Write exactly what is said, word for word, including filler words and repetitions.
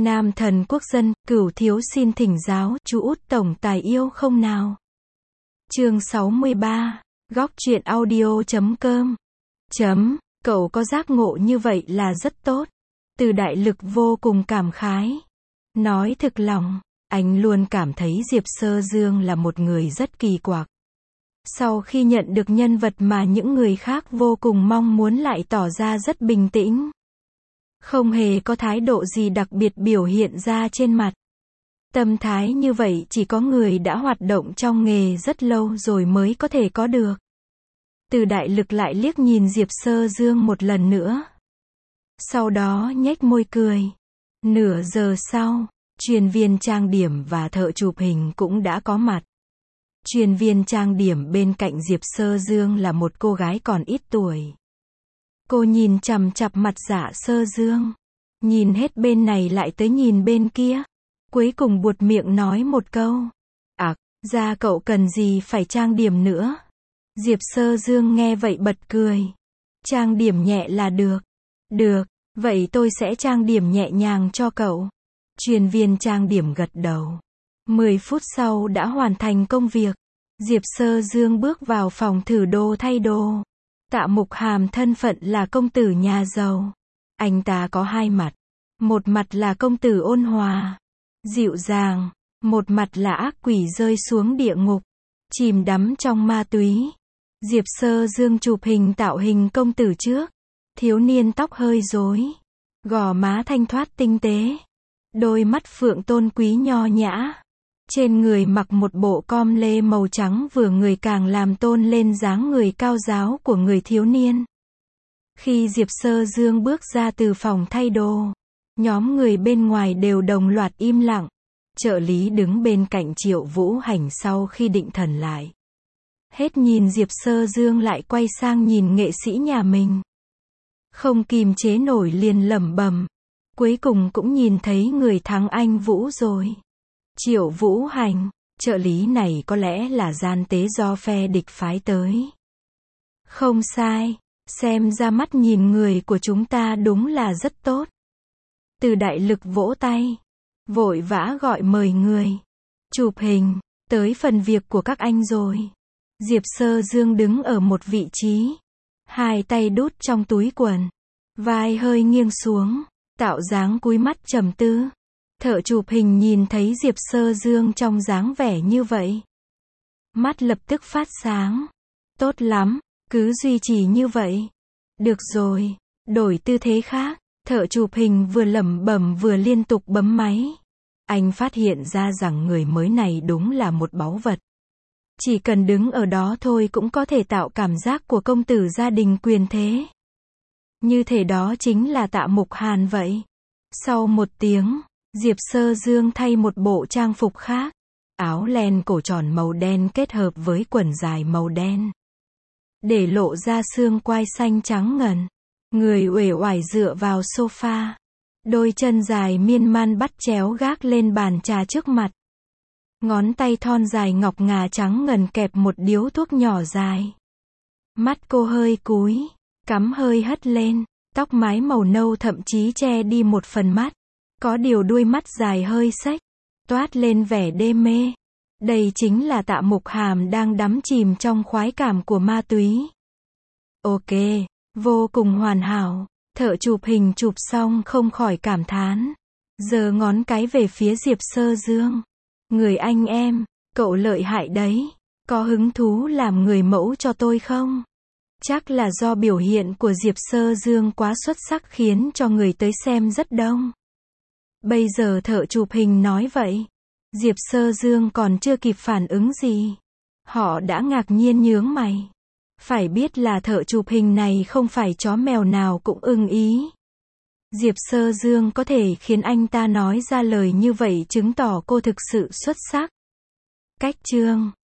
Nam thần quốc dân, cửu thiếu xin thỉnh giáo, chú út tổng tài yêu không nào? Chương sáu mươi ba, góc truyện audio chấm com. Chấm, cậu có giác ngộ như vậy là rất tốt. Từ Đại Lực vô cùng cảm khái. Nói thực lòng, anh luôn cảm thấy Diệp Sơ Dương là một người rất kỳ quặc. Sau khi nhận được nhân vật mà những người khác vô cùng mong muốn lại tỏ ra rất bình tĩnh. Không hề có thái độ gì đặc biệt biểu hiện ra trên mặt. Tâm thái như vậy chỉ có người đã hoạt động trong nghề rất lâu rồi mới có thể có được. Từ Đại Lực lại liếc nhìn Diệp Sơ Dương một lần nữa. Sau đó nhếch môi cười. Nửa giờ sau, chuyên viên trang điểm và thợ chụp hình cũng đã có mặt. Chuyên viên trang điểm bên cạnh Diệp Sơ Dương là một cô gái còn ít tuổi. Cô nhìn chằm chằm mặt Dạ Sơ Dương. Nhìn hết bên này lại tới nhìn bên kia. Cuối cùng buột miệng nói một câu. À, da cậu cần gì phải trang điểm nữa. Diệp Sơ Dương nghe vậy bật cười. Trang điểm nhẹ là được. Được, vậy tôi sẽ trang điểm nhẹ nhàng cho cậu. Chuyên viên trang điểm gật đầu. mười phút sau đã hoàn thành công việc. Diệp Sơ Dương bước vào phòng thử đồ thay đồ. Tạ Mục Hàm thân phận là công tử nhà giàu. Anh ta có hai mặt. Một mặt là công tử ôn hòa, dịu dàng. Một mặt là ác quỷ rơi xuống địa ngục, chìm đắm trong ma túy. Diệp Sơ Dương chụp hình tạo hình công tử trước. Thiếu niên tóc hơi rối. Gò má thanh thoát tinh tế. Đôi mắt phượng tôn quý nho nhã. Trên người mặc một bộ com lê màu trắng vừa người càng làm tôn lên dáng người cao ráo của người thiếu niên. Khi Diệp Sơ Dương bước ra từ phòng thay đồ, nhóm người bên ngoài đều đồng loạt im lặng. Trợ lý đứng bên cạnh Triệu Vũ Hành sau khi định thần lại. Hết nhìn Diệp Sơ Dương lại quay sang nhìn nghệ sĩ nhà mình. Không kìm chế nổi liền lẩm bẩm. Cuối cùng cũng nhìn thấy người thắng anh Vũ rồi. Triệu Vũ Hành, trợ lý này có lẽ là gian tế do phe địch phái tới. Không sai, xem ra mắt nhìn người của chúng ta đúng là rất tốt. Từ Đại Lực vỗ tay, vội vã gọi mời người. Chụp hình, tới phần việc của các anh rồi. Diệp Sơ Dương đứng ở một vị trí. Hai tay đút trong túi quần. Vai hơi nghiêng xuống, tạo dáng cúi mắt trầm tư. Thợ chụp hình nhìn thấy Diệp Sơ Dương trong dáng vẻ như vậy. Mắt lập tức phát sáng. Tốt lắm, cứ duy trì như vậy. Được rồi, đổi tư thế khác. Thợ chụp hình vừa lẩm bẩm vừa liên tục bấm máy. Anh phát hiện ra rằng người mới này đúng là một báu vật. Chỉ cần đứng ở đó thôi cũng có thể tạo cảm giác của công tử gia đình quyền thế. Như thể đó chính là Tạ Mục Hàn vậy. Sau một tiếng, Diệp Sơ Dương thay một bộ trang phục khác. Áo len cổ tròn màu đen kết hợp với quần dài màu đen. Để lộ ra xương quai xanh trắng ngần. Người uể oải dựa vào sofa. Đôi chân dài miên man bắt chéo gác lên bàn trà trước mặt. Ngón tay thon dài ngọc ngà trắng ngần kẹp một điếu thuốc nhỏ dài. Mắt cô hơi cúi, cắm hơi hất lên. Tóc mái màu nâu thậm chí che đi một phần mắt. Có điều đuôi mắt dài hơi xếch, toát lên vẻ đê mê. Đây chính là Tạ Mục Hàm đang đắm chìm trong khoái cảm của ma túy. Ok, vô cùng hoàn hảo. Thợ chụp hình chụp xong không khỏi cảm thán. Giơ ngón cái về phía Diệp Sơ Dương. Người anh em, cậu lợi hại đấy. Có hứng thú làm người mẫu cho tôi không? Chắc là do biểu hiện của Diệp Sơ Dương quá xuất sắc khiến cho người tới xem rất đông. Bây giờ thợ chụp hình nói vậy. Diệp Sơ Dương còn chưa kịp phản ứng gì. Họ đã ngạc nhiên nhướng mày. Phải biết là thợ chụp hình này không phải chó mèo nào cũng ưng ý. Diệp Sơ Dương có thể khiến anh ta nói ra lời như vậy chứng tỏ cô thực sự xuất sắc. Cách chương